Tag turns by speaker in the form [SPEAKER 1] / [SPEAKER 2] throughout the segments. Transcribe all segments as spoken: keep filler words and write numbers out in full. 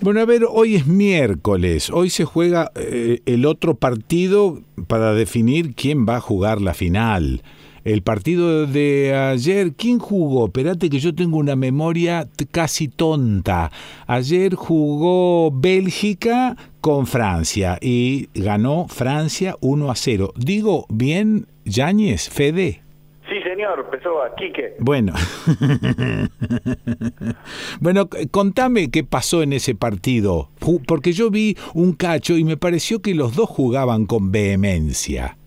[SPEAKER 1] Bueno, a ver, hoy es miércoles, hoy se juega eh, el otro partido para definir quién va a jugar la final. El partido de ayer, ¿quién jugó? Esperate que yo tengo una memoria t- casi tonta. Ayer jugó Bélgica con Francia y ganó Francia uno a cero. ¿Digo bien, Yáñez, Fede?
[SPEAKER 2] Sí, señor, Pessoa, Quique.
[SPEAKER 1] Bueno, bueno, contame qué pasó en ese partido, porque yo vi un cacho y me pareció que los dos jugaban con vehemencia.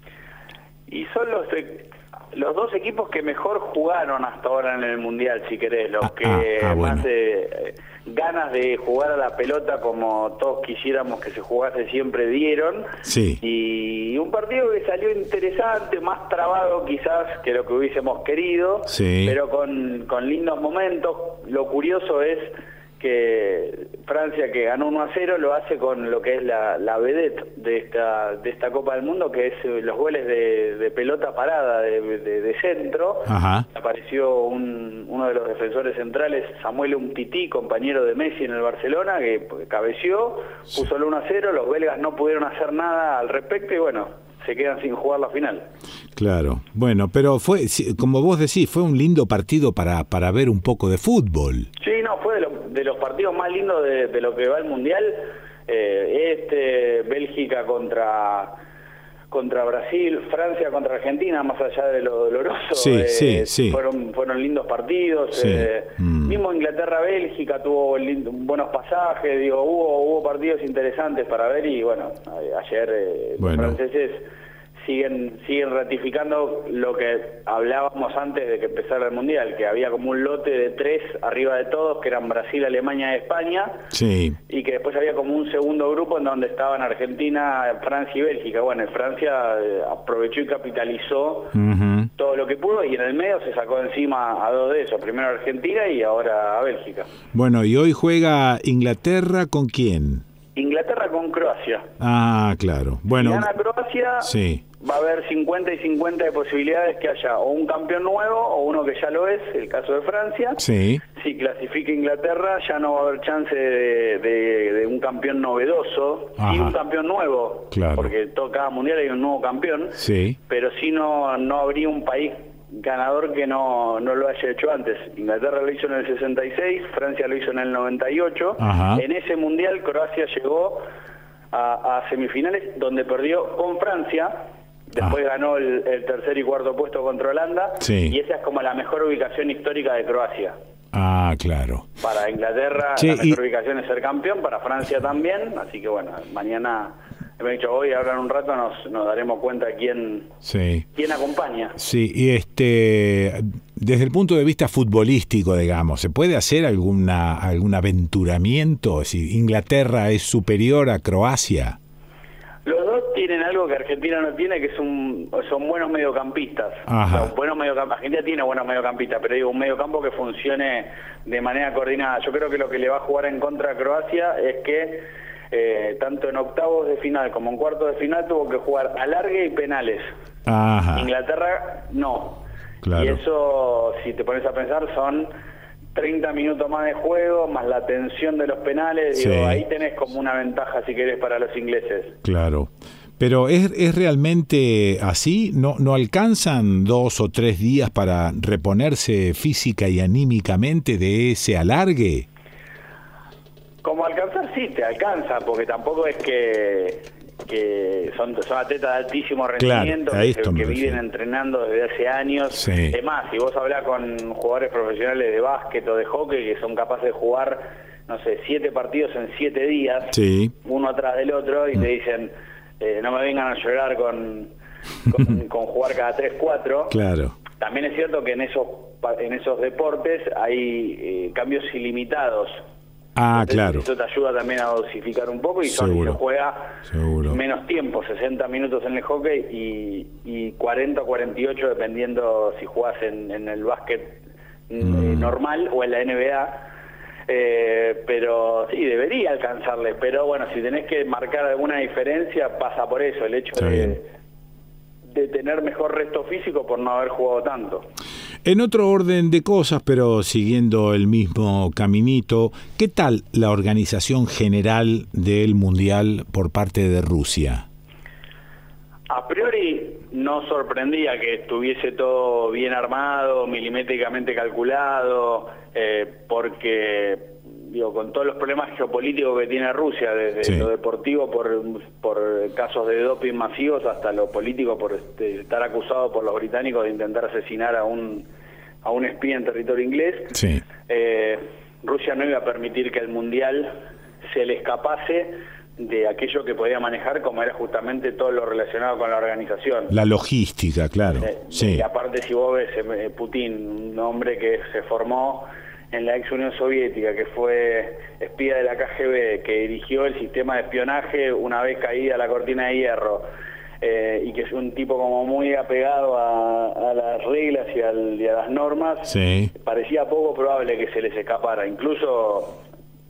[SPEAKER 2] Y son los, los dos equipos que mejor jugaron hasta ahora en el Mundial, si querés, los
[SPEAKER 1] ah,
[SPEAKER 2] que
[SPEAKER 1] ah, ah, bueno.
[SPEAKER 2] más eh, ganas de jugar a la pelota como todos quisiéramos que se jugase siempre dieron.
[SPEAKER 1] Sí.
[SPEAKER 2] Y un partido que salió interesante, más trabado quizás que lo que hubiésemos querido,
[SPEAKER 1] sí.
[SPEAKER 2] pero con, con lindos momentos. Lo curioso es que Francia, que ganó uno a cero, lo hace con lo que es la, la vedette de esta de esta Copa del Mundo, que es los goles de, de pelota parada, de, de, de centro.
[SPEAKER 1] Ajá.
[SPEAKER 2] Apareció un, uno de los defensores centrales, Samuel Umtiti, compañero de Messi en el Barcelona, que cabeció,
[SPEAKER 1] sí.
[SPEAKER 2] puso el uno a cero, los belgas no pudieron hacer nada al respecto y bueno, se quedan sin jugar la final.
[SPEAKER 1] Claro, bueno, pero fue, como vos decís, fue un lindo partido para, para ver un poco de fútbol.
[SPEAKER 2] Sí, no, fue de, lo, de los partidos más lindos de, de lo que va el Mundial. Eh, este, Bélgica contra contra Brasil, Francia contra Argentina, más allá de lo doloroso.
[SPEAKER 1] Sí,
[SPEAKER 2] eh,
[SPEAKER 1] sí, sí.
[SPEAKER 2] Fueron, fueron lindos partidos.
[SPEAKER 1] Sí.
[SPEAKER 2] Eh,
[SPEAKER 1] Mm.
[SPEAKER 2] Mismo Inglaterra-Bélgica tuvo lindo, buenos pasajes, digo, hubo, hubo partidos interesantes para ver y bueno, ayer eh,
[SPEAKER 1] Bueno.
[SPEAKER 2] los franceses siguen siguen ratificando lo que hablábamos antes de que empezara el Mundial, que había como un lote de tres arriba de todos, que eran Brasil, Alemania y España,
[SPEAKER 1] Sí.
[SPEAKER 2] y que después había como un segundo grupo en donde estaban Argentina, Francia y Bélgica. Bueno, Francia eh, aprovechó y capitalizó
[SPEAKER 1] Uh-huh.
[SPEAKER 2] todo lo que pudo, y en el medio se sacó encima a dos de esos, primero a Argentina y ahora a Bélgica.
[SPEAKER 1] Bueno, y hoy juega Inglaterra ¿con quién?
[SPEAKER 2] Inglaterra con Croacia.
[SPEAKER 1] Ah, claro. Bueno,
[SPEAKER 2] Si gana Croacia,
[SPEAKER 1] sí.
[SPEAKER 2] va a haber cincuenta y cincuenta de posibilidades que haya o un campeón nuevo o uno que ya lo es, el caso de Francia.
[SPEAKER 1] Sí.
[SPEAKER 2] Si clasifica Inglaterra, ya no va a haber chance de, de, de un campeón novedoso,
[SPEAKER 1] Ajá.
[SPEAKER 2] sí un campeón nuevo,
[SPEAKER 1] Claro.
[SPEAKER 2] porque todo, cada mundial hay un nuevo campeón,
[SPEAKER 1] Sí.
[SPEAKER 2] pero sí no, no habría un país ganador que no, no lo haya hecho antes. Inglaterra lo hizo en el sesenta y seis, Francia lo hizo en el noventa y ocho.
[SPEAKER 1] Ajá.
[SPEAKER 2] En ese mundial Croacia llegó a, a semifinales donde perdió con Francia. Después
[SPEAKER 1] Ah.
[SPEAKER 2] ganó el, el tercer y cuarto puesto contra Holanda.
[SPEAKER 1] Sí.
[SPEAKER 2] Y esa es como la mejor ubicación histórica de Croacia.
[SPEAKER 1] Ah, claro.
[SPEAKER 2] Para Inglaterra
[SPEAKER 1] Che,
[SPEAKER 2] la mejor
[SPEAKER 1] y-
[SPEAKER 2] ubicación es ser campeón, para Francia también. Así que bueno, mañana, me he dicho hoy, ahora en un rato nos, nos daremos cuenta quién,
[SPEAKER 1] Sí.
[SPEAKER 2] quién acompaña.
[SPEAKER 1] Sí, y este, desde el punto de vista futbolístico, digamos, ¿se puede hacer alguna algún aventuramiento? Si Inglaterra es superior a Croacia.
[SPEAKER 2] Los dos tienen algo que Argentina no tiene, que es un, son buenos mediocampistas.
[SPEAKER 1] Ajá.
[SPEAKER 2] Son buenos mediocamp- Argentina tiene buenos mediocampistas, pero digo, un mediocampo que funcione de manera coordinada. Yo creo que lo que le va a jugar en contra a Croacia es que eh, tanto en octavos de final como en cuartos de final tuvo que jugar alargue y penales.
[SPEAKER 1] Ajá.
[SPEAKER 2] Inglaterra no.
[SPEAKER 1] Claro.
[SPEAKER 2] Y eso, si te pones a pensar, son treinta minutos más de juego, más la tensión de los penales.
[SPEAKER 1] Sí.
[SPEAKER 2] Digo, ahí tenés como una ventaja, si querés, para los ingleses.
[SPEAKER 1] Claro. Pero ¿es, es realmente así? ¿No, ¿No alcanzan dos o tres días para reponerse física y anímicamente de ese alargue?
[SPEAKER 2] Como alcanzar, sí, te alcanza, porque tampoco es que, que son, son atletas de altísimo rendimiento,
[SPEAKER 1] Claro, a
[SPEAKER 2] que,
[SPEAKER 1] esto me
[SPEAKER 2] que viven
[SPEAKER 1] refiero.
[SPEAKER 2] entrenando desde hace años.
[SPEAKER 1] Sí.
[SPEAKER 2] Es más, si vos hablás con jugadores profesionales de básquet o de hockey que son capaces de jugar, no sé, siete partidos en siete días,
[SPEAKER 1] Sí.
[SPEAKER 2] uno atrás del otro, y te dicen, eh, no me vengan a llorar con, con, con jugar cada tres, cuatro.
[SPEAKER 1] Claro.
[SPEAKER 2] También es cierto que en esos, pa- en esos deportes hay eh, cambios ilimitados.
[SPEAKER 1] Ah,
[SPEAKER 2] Entonces,
[SPEAKER 1] claro.
[SPEAKER 2] eso te ayuda también a dosificar un poco y son,
[SPEAKER 1] Seguro.
[SPEAKER 2] se juega
[SPEAKER 1] Seguro.
[SPEAKER 2] menos tiempo, sesenta minutos en el hockey y, y cuarenta o cuarenta y ocho dependiendo si jugás en, en el básquet mm. eh, normal o en la N B A. Eh, pero sí, debería alcanzarle, pero bueno, si tenés que marcar alguna diferencia pasa por eso, el hecho
[SPEAKER 1] Está
[SPEAKER 2] de,
[SPEAKER 1] bien.
[SPEAKER 2] de tener mejor resto físico por no haber jugado tanto.
[SPEAKER 1] En otro orden de cosas, pero siguiendo el mismo caminito, ¿qué tal la organización general del Mundial por parte de Rusia?
[SPEAKER 2] A priori no sorprendía que estuviese todo bien armado, milimétricamente calculado, eh, porque digo, con todos los problemas geopolíticos que tiene Rusia, desde sí. lo deportivo por, por casos de doping masivos hasta lo político por este, estar acusado por los británicos de intentar asesinar a un a un espía en territorio inglés,
[SPEAKER 1] sí.
[SPEAKER 2] eh, Rusia no iba a permitir que el Mundial se le escapase de aquello que podía manejar, como era justamente todo lo relacionado con la organización.
[SPEAKER 1] La logística, claro.
[SPEAKER 2] Eh,
[SPEAKER 1] sí.
[SPEAKER 2] Y aparte, si vos ves eh, Putin, un hombre que se formó en la ex Unión Soviética, que fue espía de la K G B, que dirigió el sistema de espionaje una vez caída la cortina de hierro, eh, y que es un tipo como muy apegado a, a las reglas y, al, y a las normas,
[SPEAKER 1] sí.
[SPEAKER 2] parecía poco probable que se les escapara. Incluso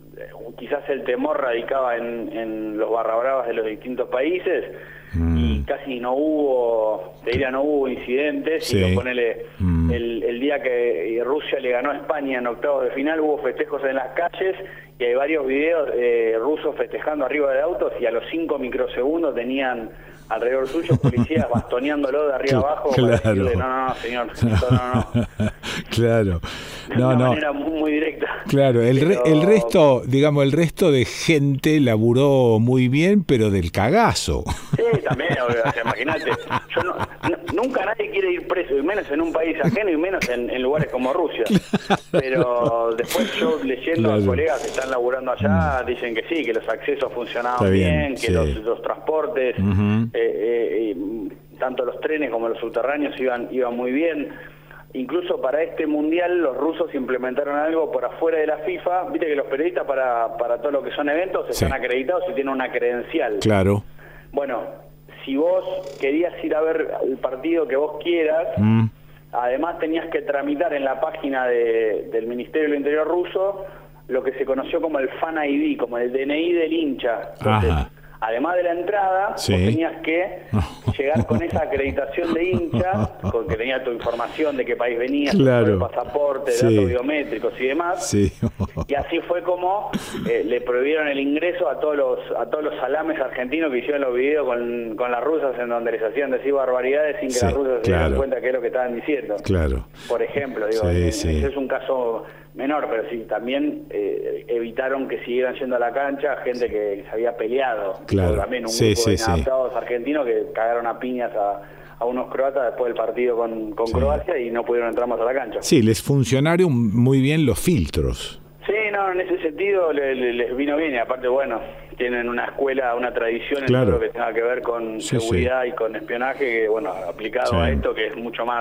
[SPEAKER 2] quizás el temor radicaba en, en los barra bravas de los distintos países, mm. y casi no hubo, te diría, no hubo incidentes,
[SPEAKER 1] sí.
[SPEAKER 2] y ponele, mm. el, el día que Rusia le ganó a España en octavos de final hubo festejos en las calles, y hay varios videos eh, rusos festejando arriba de autos, y a los cinco microsegundos tenían alrededor suyo policías bastoneándolo de arriba abajo,
[SPEAKER 1] claro.
[SPEAKER 2] para decirle, no, no, no, señor, esto no, no.
[SPEAKER 1] Claro.
[SPEAKER 2] De
[SPEAKER 1] no,
[SPEAKER 2] una
[SPEAKER 1] no.
[SPEAKER 2] manera muy, muy directa.
[SPEAKER 1] Claro, el,
[SPEAKER 2] pero...
[SPEAKER 1] re, el resto, digamos, el resto de gente laburó muy bien, pero del cagazo.
[SPEAKER 2] Sí, también, o sea, imagínate, yo no, no, nunca nadie quiere ir preso, y menos en un país ajeno, y menos en, en lugares como Rusia. Claro. Pero después yo leyendo claro. a colegas que están laburando allá, mm. dicen que sí, que los accesos funcionaban bien, bien, que sí. los, los transportes, uh-huh. eh, eh, eh, tanto los trenes como los subterráneos iban, iban muy bien. Incluso para este mundial los rusos implementaron algo por afuera de la FIFA. Viste que los periodistas para, para todo lo que son eventos sí. están acreditados y tienen una credencial.
[SPEAKER 1] Claro.
[SPEAKER 2] Bueno, si vos querías ir a ver el partido que vos quieras, mm. además tenías que tramitar en la página de, del Ministerio del Interior ruso lo que se conoció como el Fan I D, como el D N I del hincha. Entonces,
[SPEAKER 1] ajá.
[SPEAKER 2] además de la entrada, sí. vos tenías que llegar con esa acreditación de hincha, con que tenía tu información de qué país venías,
[SPEAKER 1] claro.
[SPEAKER 2] tu pasaporte,
[SPEAKER 1] sí.
[SPEAKER 2] datos biométricos y demás.
[SPEAKER 1] Sí.
[SPEAKER 2] Y así fue como eh, le prohibieron el ingreso a todos los a todos los salames argentinos que hicieron los videos con, con las rusas, en donde les hacían decir barbaridades sin que sí, las rusas se
[SPEAKER 1] claro.
[SPEAKER 2] dieran cuenta qué es lo que estaban diciendo.
[SPEAKER 1] Claro.
[SPEAKER 2] Por ejemplo, digo,
[SPEAKER 1] sí,
[SPEAKER 2] ese
[SPEAKER 1] sí.
[SPEAKER 2] es un caso menor, pero sí, también eh, evitaron que siguieran yendo a la cancha gente que se había peleado.
[SPEAKER 1] Claro.
[SPEAKER 2] También un
[SPEAKER 1] sí,
[SPEAKER 2] grupo
[SPEAKER 1] sí,
[SPEAKER 2] de inadaptados
[SPEAKER 1] sí.
[SPEAKER 2] argentinos que cagaron a piñas a, a unos croatas después del partido con, con sí. Croacia, y no pudieron entrar más a la cancha.
[SPEAKER 1] Sí, les funcionaron muy bien los filtros.
[SPEAKER 2] Sí, no, en ese sentido les, les vino bien, y aparte, bueno, tienen una escuela, una tradición en
[SPEAKER 1] claro.
[SPEAKER 2] todo lo que tenga que ver con
[SPEAKER 1] sí,
[SPEAKER 2] seguridad
[SPEAKER 1] sí.
[SPEAKER 2] y con espionaje, que bueno, aplicado
[SPEAKER 1] sí.
[SPEAKER 2] a esto, que es mucho más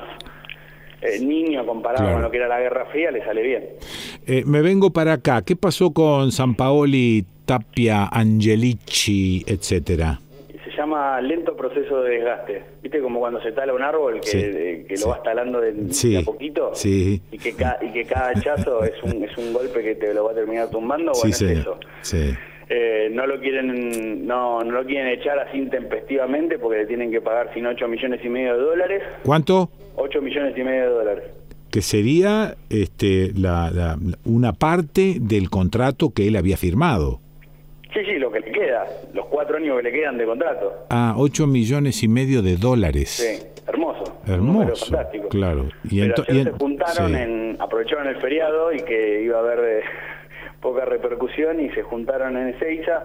[SPEAKER 2] eh, niño comparado
[SPEAKER 1] claro.
[SPEAKER 2] con lo que era la Guerra Fría, le sale bien.
[SPEAKER 1] Eh, me vengo para acá. ¿Qué pasó con Sampaoli, Tapia, Angelici, etcétera?
[SPEAKER 2] Se llama lento proceso de desgaste. ¿Viste como cuando se tala un árbol que,
[SPEAKER 1] sí,
[SPEAKER 2] de, que
[SPEAKER 1] sí.
[SPEAKER 2] lo vas talando de,
[SPEAKER 1] sí,
[SPEAKER 2] de a poquito?
[SPEAKER 1] Sí.
[SPEAKER 2] Y que, ca, y que cada hachazo es un, es un golpe que te lo va a terminar tumbando.
[SPEAKER 1] Sí,
[SPEAKER 2] bueno,
[SPEAKER 1] sí,
[SPEAKER 2] es eso.
[SPEAKER 1] Sí.
[SPEAKER 2] Eh, no lo quieren no no lo quieren echar así intempestivamente, porque le tienen que pagar sin ocho millones y medio de dólares.
[SPEAKER 1] ¿Cuánto?
[SPEAKER 2] ocho millones y medio de dólares.
[SPEAKER 1] Que sería este la, la una parte del contrato que él había firmado.
[SPEAKER 2] Sí, sí, lo que le queda, los cuatro años que le quedan de contrato.
[SPEAKER 1] Ah, ocho millones y medio de dólares.
[SPEAKER 2] Sí, hermoso.
[SPEAKER 1] Hermoso,
[SPEAKER 2] fantástico.
[SPEAKER 1] Claro.
[SPEAKER 2] Y Pero
[SPEAKER 1] ayer
[SPEAKER 2] y se juntaron,
[SPEAKER 1] sí.
[SPEAKER 2] en, aprovecharon el feriado y que iba a haber eh, poca repercusión, y se juntaron en Ezeiza,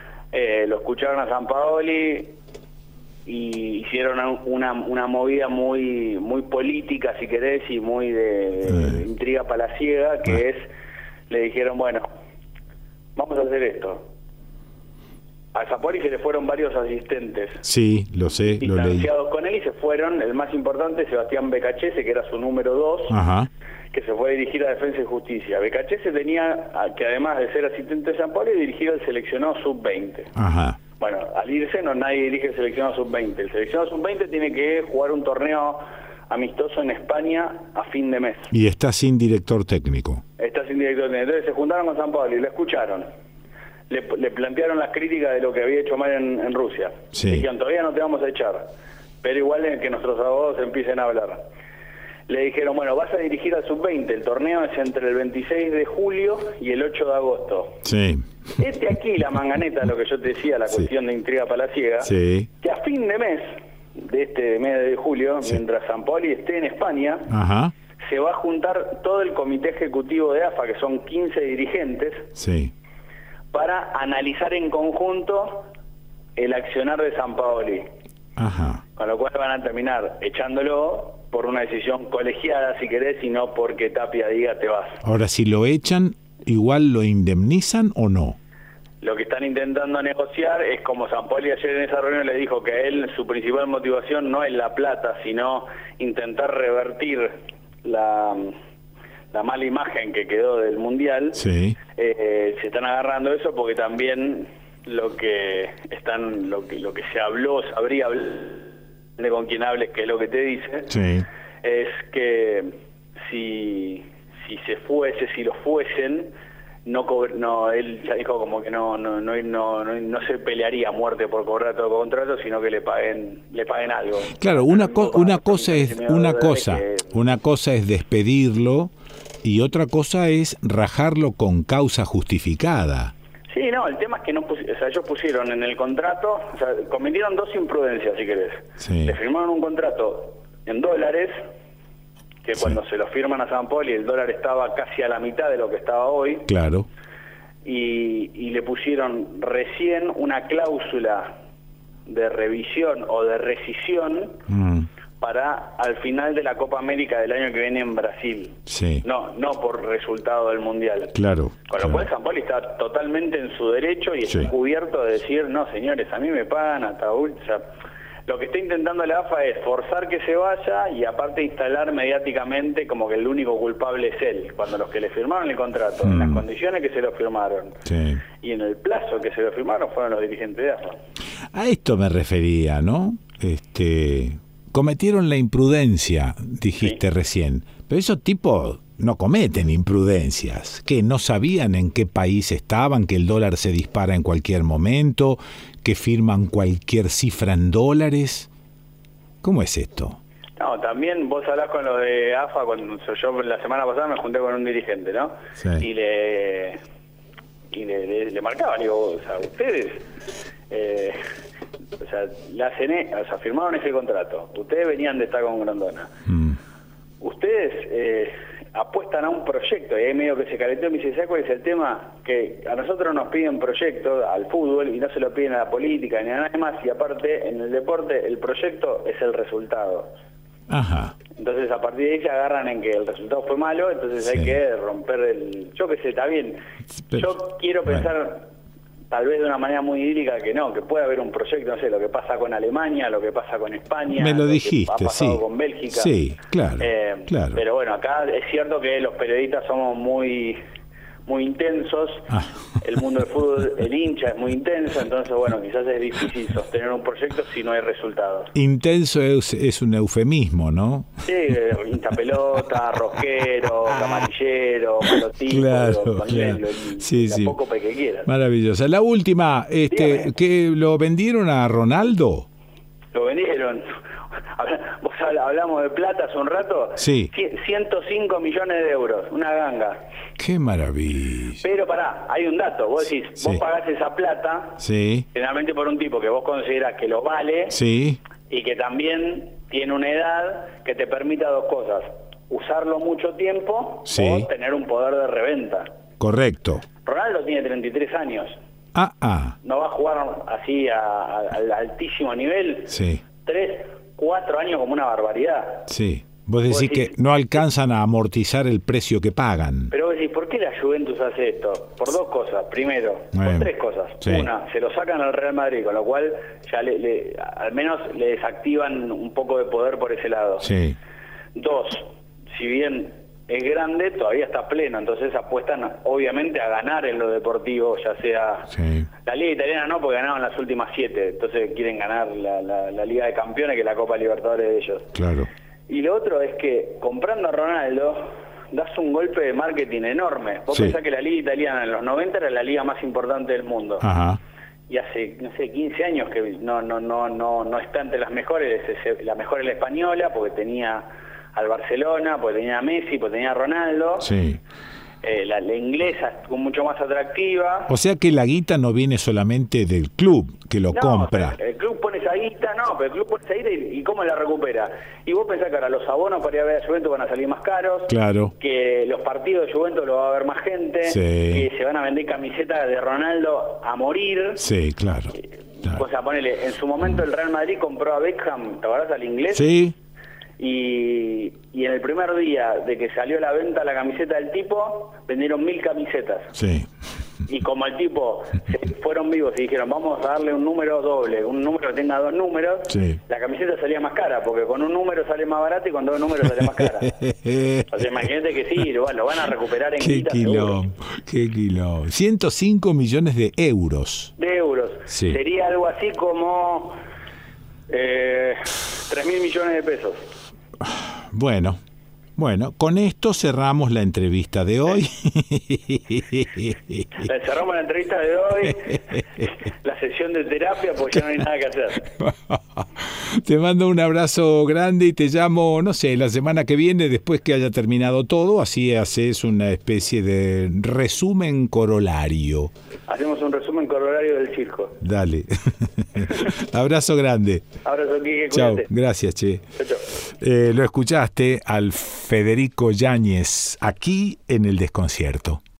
[SPEAKER 2] eh, lo escucharon a Sampaoli y hicieron una, una movida muy muy política, si querés, y muy de,
[SPEAKER 1] eh.
[SPEAKER 2] de intriga palaciega, que eh. es, le dijeron, bueno, vamos a hacer esto. A Sampaoli se le fueron varios asistentes.
[SPEAKER 1] Sí, lo sé, lo leí.
[SPEAKER 2] Distanciados con él, y se fueron, el más importante, Sebastián Becachese, que era su número dos,
[SPEAKER 1] Ajá.
[SPEAKER 2] que se fue a dirigir a Defensa y Justicia. Becachese tenía, que además de ser asistente de Sampaoli, dirigir al seleccionado sub veinte.
[SPEAKER 1] Ajá.
[SPEAKER 2] Bueno, al irse no nadie dirige el seleccionado sub veinte. El seleccionado sub veinte tiene que jugar un torneo amistoso en España a fin de mes.
[SPEAKER 1] Y está sin director técnico.
[SPEAKER 2] Está sin director técnico. Entonces se juntaron con Sampaoli, lo escucharon. Le, le plantearon las críticas de lo que había hecho mal en, en Rusia.
[SPEAKER 1] Sí.
[SPEAKER 2] Dijeron, todavía no te vamos a echar, pero igual es que nuestros abogados empiecen a hablar. le dijeron, bueno, vas a dirigir al sub veinte, el torneo es entre el veintiséis de julio y el ocho de agosto.
[SPEAKER 1] Sí.
[SPEAKER 2] Este aquí, la manganeta, lo que yo te decía, la
[SPEAKER 1] sí.
[SPEAKER 2] cuestión de intriga palaciega,
[SPEAKER 1] sí.
[SPEAKER 2] que a fin de mes, de este mes de julio, sí. mientras Sampaoli esté en España,
[SPEAKER 1] Ajá.
[SPEAKER 2] se va a juntar todo el comité ejecutivo de A F A, que son quince dirigentes,
[SPEAKER 1] sí.
[SPEAKER 2] para analizar en conjunto el accionar de Sampaoli.
[SPEAKER 1] Ajá.
[SPEAKER 2] Con lo cual van a terminar echándolo por una decisión colegiada, si querés, y no porque Tapia diga te vas.
[SPEAKER 1] Ahora, si lo echan, ¿igual lo indemnizan o no?
[SPEAKER 2] Lo que están intentando negociar es, como Sampaoli ayer en esa reunión le dijo que a él su principal motivación no es la plata, sino intentar revertir la, la mala imagen que quedó del Mundial.
[SPEAKER 1] Sí.
[SPEAKER 2] Eh, se están agarrando eso porque también lo que están lo que lo que se habló, sabría hablar de con quien hables, que es lo que te dice,
[SPEAKER 1] sí.
[SPEAKER 2] es que si si se fuese, si lo fuesen, no no él ya dijo como que no no no no no, no se pelearía a muerte por cobrar todo contrato, sino que le paguen le paguen algo.
[SPEAKER 1] Claro, una co una cosa es una cosa que... una cosa es despedirlo y otra cosa es rajarlo con causa justificada.
[SPEAKER 2] Sí, no, el tema es que no pus o sea, ellos pusieron en el contrato, o sea, cometieron dos imprudencias, si querés.
[SPEAKER 1] Sí.
[SPEAKER 2] Le firmaron un contrato en dólares, que
[SPEAKER 1] sí.
[SPEAKER 2] cuando se lo firman a Sampaoli el dólar estaba casi a la mitad de lo que estaba hoy.
[SPEAKER 1] Claro.
[SPEAKER 2] Y, y le pusieron recién una cláusula de revisión o de rescisión mm. para al final de la Copa América del año que viene en Brasil.
[SPEAKER 1] Sí.
[SPEAKER 2] No, no por resultado del Mundial.
[SPEAKER 1] Claro.
[SPEAKER 2] Con lo
[SPEAKER 1] claro.
[SPEAKER 2] cual Sampaoli está totalmente en su derecho y está sí. cubierto de decir, no señores, a mí me pagan hasta... O sea, lo que está intentando la A F A es forzar que se vaya y aparte instalar mediáticamente como que el único culpable es él, cuando los que le firmaron el contrato, mm. en las condiciones que se lo firmaron
[SPEAKER 1] sí.
[SPEAKER 2] y en el plazo que se lo firmaron fueron los dirigentes de A F A.
[SPEAKER 1] A esto me refería, ¿no? Este, cometieron la imprudencia, dijiste sí. recién, pero esos tipos no cometen imprudencias, que no sabían en qué país estaban, que el dólar se dispara en cualquier momento, que firman cualquier cifra en dólares. ¿Cómo es esto?
[SPEAKER 2] No, también vos hablás con lo de A F A, cuando yo la semana pasada me junté con un dirigente, ¿no?
[SPEAKER 1] Sí.
[SPEAKER 2] Y le y le, le, le marcaba, le digo, o sea, ustedes eh, o sea, la C N E, o sea, firmaron ese contrato, ustedes venían de estar con Grondona. Mm. Ustedes eh, apuestan a un proyecto, y ahí medio que se calenteó y me dice, ¿sabes cuál es el tema? Que a nosotros nos piden proyectos al fútbol y no se lo piden a la política ni a nada más, y aparte en el deporte el proyecto es el resultado.
[SPEAKER 1] Ajá.
[SPEAKER 2] Entonces a partir de ahí se agarran en que el resultado fue malo, entonces sí. hay que romper el... Yo qué sé, está bien. Pero, yo quiero pensar... Bueno. Tal vez de una manera muy idílica que no, que puede haber un proyecto, no sé, lo que pasa con Alemania, lo que pasa con España,
[SPEAKER 1] me lo, lo dijiste,
[SPEAKER 2] que ha pasado
[SPEAKER 1] sí.
[SPEAKER 2] con Bélgica.
[SPEAKER 1] Sí, claro,
[SPEAKER 2] eh,
[SPEAKER 1] claro.
[SPEAKER 2] Pero bueno, acá es cierto que los periodistas somos muy muy intensos, ah. el mundo del fútbol, el hincha es muy intenso, entonces bueno, quizás es difícil sostener un proyecto si no hay resultados.
[SPEAKER 1] Intenso es, es un eufemismo, ¿no?
[SPEAKER 2] Sí, hincha pelota, rosquero, camarillero, pelotito,
[SPEAKER 1] claro,
[SPEAKER 2] con
[SPEAKER 1] claro.
[SPEAKER 2] Lo,
[SPEAKER 1] sí,
[SPEAKER 2] la
[SPEAKER 1] sí.
[SPEAKER 2] poco que quieras.
[SPEAKER 1] Maravillosa. La última, este, ¿que lo vendieron a Ronaldo?
[SPEAKER 2] Lo vendieron. Vos hablamos de plata hace un rato.
[SPEAKER 1] Sí.
[SPEAKER 2] ciento cinco millones de euros, una ganga.
[SPEAKER 1] Qué maravilla.
[SPEAKER 2] Pero pará, hay un dato. Vos decís,
[SPEAKER 1] sí.
[SPEAKER 2] vos pagás esa plata,
[SPEAKER 1] sí.
[SPEAKER 2] generalmente por un tipo que vos considerás que lo vale,
[SPEAKER 1] sí.
[SPEAKER 2] y que también tiene una edad que te permita dos cosas: usarlo mucho tiempo,
[SPEAKER 1] sí.
[SPEAKER 2] o tener un poder de reventa.
[SPEAKER 1] Correcto.
[SPEAKER 2] Ronaldo tiene treinta y tres años.
[SPEAKER 1] Ah, ah.
[SPEAKER 2] No va a jugar así a, a, al altísimo nivel.
[SPEAKER 1] Sí.
[SPEAKER 2] Tres, cuatro años como una barbaridad.
[SPEAKER 1] Sí. Vos decís, vos decís que no alcanzan a amortizar el precio que pagan.
[SPEAKER 2] Pero vos decís, ¿por qué la Juventus hace esto? Por dos cosas. Primero,
[SPEAKER 1] bueno,
[SPEAKER 2] por tres cosas.
[SPEAKER 1] Sí.
[SPEAKER 2] Una, se lo sacan al Real Madrid, con lo cual ya le, le, al menos le desactivan un poco de poder por ese lado.
[SPEAKER 1] Sí.
[SPEAKER 2] Dos, si bien es grande, todavía está pleno, entonces apuestan obviamente a ganar en lo deportivo, ya sea...
[SPEAKER 1] Sí.
[SPEAKER 2] La Liga Italiana no, porque ganaron las últimas siete, entonces quieren ganar la, la, la Liga de Campeones, que es la Copa Libertadores de ellos.
[SPEAKER 1] Claro.
[SPEAKER 2] Y lo otro es que comprando a Ronaldo das un golpe de marketing enorme. Vos
[SPEAKER 1] sí.
[SPEAKER 2] pensás que la Liga Italiana en los noventa era la liga más importante del mundo.
[SPEAKER 1] Ajá.
[SPEAKER 2] Y hace, no sé, quince años que no no no no no está entre las mejores, la mejor es la española, porque tenía al Barcelona, pues tenía a Messi, pues tenía a Ronaldo.
[SPEAKER 1] Sí.
[SPEAKER 2] Eh, la, la inglesa es mucho más atractiva.
[SPEAKER 1] O sea que la guita no viene solamente del club, que lo
[SPEAKER 2] no,
[SPEAKER 1] compra.
[SPEAKER 2] O sea, el club pone esa guita, no, pero el club pone esa guita y, y ¿cómo la recupera? Y vos pensás que ahora los abonos para ir a ver a Juventus van a salir más caros,
[SPEAKER 1] Claro.
[SPEAKER 2] que los partidos de Juventus lo va a ver más gente,
[SPEAKER 1] Sí.
[SPEAKER 2] que se van a vender camisetas de Ronaldo a morir.
[SPEAKER 1] Sí, claro. claro.
[SPEAKER 2] O sea, ponele, en su momento el Real Madrid compró a Beckham, ¿te acordás, al inglés?
[SPEAKER 1] Sí.
[SPEAKER 2] Y, y en el primer día de que salió a la venta la camiseta del tipo, vendieron mil camisetas.
[SPEAKER 1] Sí.
[SPEAKER 2] Y como el tipo se fueron vivos y dijeron, vamos a darle un número doble, un número que tenga dos números,
[SPEAKER 1] Sí.
[SPEAKER 2] la camiseta salía más cara, porque con un número sale más barata y con dos números sale más cara. O sea, imagínate que sí, lo, lo van a recuperar en
[SPEAKER 1] Qué
[SPEAKER 2] guita, seguro.
[SPEAKER 1] quilombo, qué quilombo. ciento cinco millones de euros.
[SPEAKER 2] De euros.
[SPEAKER 1] Sí.
[SPEAKER 2] Sería algo así como eh, tres mil millones de pesos.
[SPEAKER 1] Bueno, bueno, con esto cerramos la entrevista de hoy.
[SPEAKER 2] Cerramos la entrevista de hoy, la sesión de terapia, porque ya no hay nada que hacer.
[SPEAKER 1] Te mando un abrazo grande y te llamo, no sé, la semana que viene, después que haya terminado todo, así haces una especie de resumen corolario.
[SPEAKER 2] Hacemos un resumen corolario del circo.
[SPEAKER 1] Dale. Abrazo grande.
[SPEAKER 2] Abrazo, Quique,
[SPEAKER 1] Chao,
[SPEAKER 2] cuídate.
[SPEAKER 1] gracias, che.
[SPEAKER 2] Chau, chau.
[SPEAKER 1] Eh, lo escuchaste al Federico Yáñez aquí en El Desconcierto.